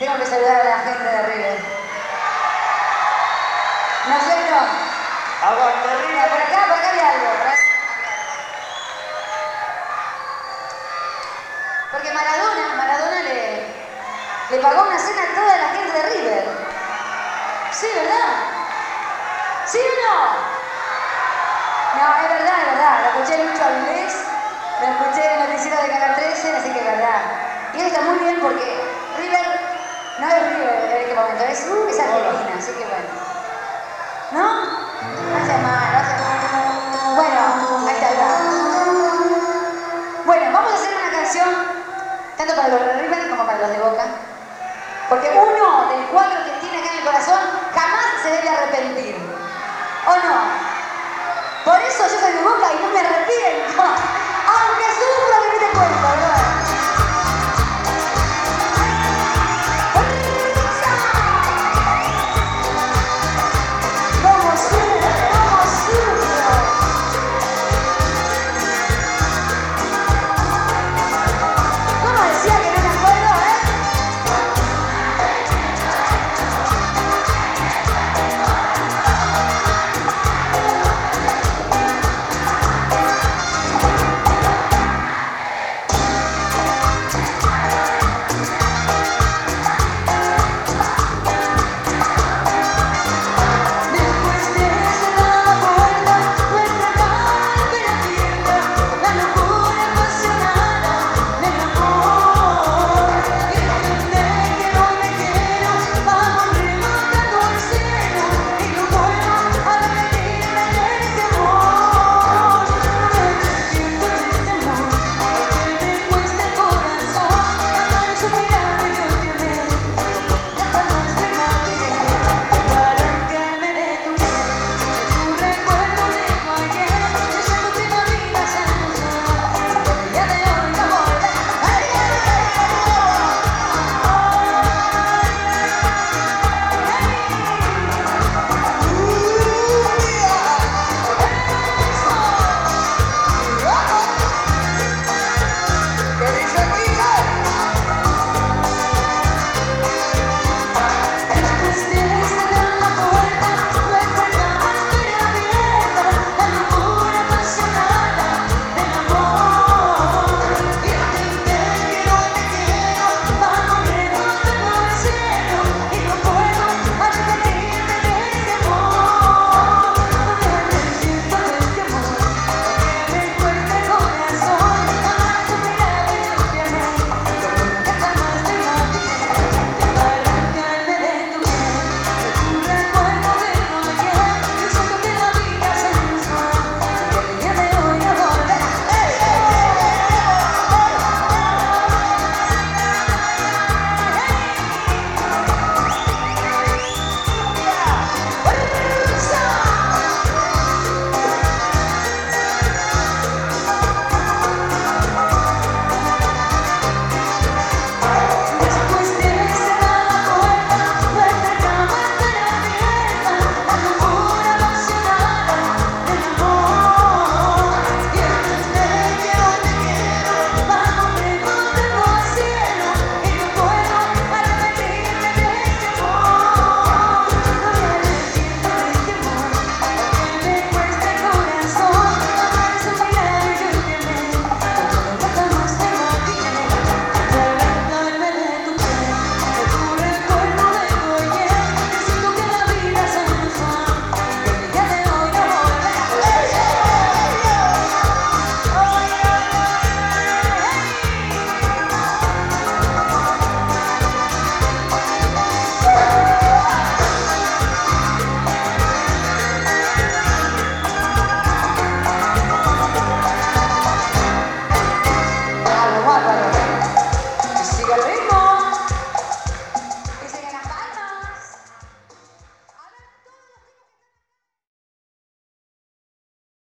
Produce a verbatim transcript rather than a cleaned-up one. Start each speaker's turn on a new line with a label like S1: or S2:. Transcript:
S1: Tengo que saludar a la gente de River. ¿No es cierto?
S2: Aguante River.
S1: Por acá, por acá hay algo. Porque Maradona, Maradona le, le pagó una cena a toda la gente de River. Sí, ¿verdad? ¿Sí o no? No, es verdad, es verdad. La escuché en Lucho Avilés, la escuché en el noticiero de Canal trece, así que es verdad. Y eso está muy bien porque River no es River en este momento, es, es Argentina, así que bueno. ¿No? No hace mal, no hace mal. Bueno, ahí está, ahí está. Bueno, vamos a hacer una canción tanto para los de River como para los de Boca. Porque uno de los cuatro que tiene acá en el corazón jamás se debe arrepentir. ¿O no? Por eso yo soy de Boca y no me arrepiento. Aunque sufra que no te cuento, ¿no?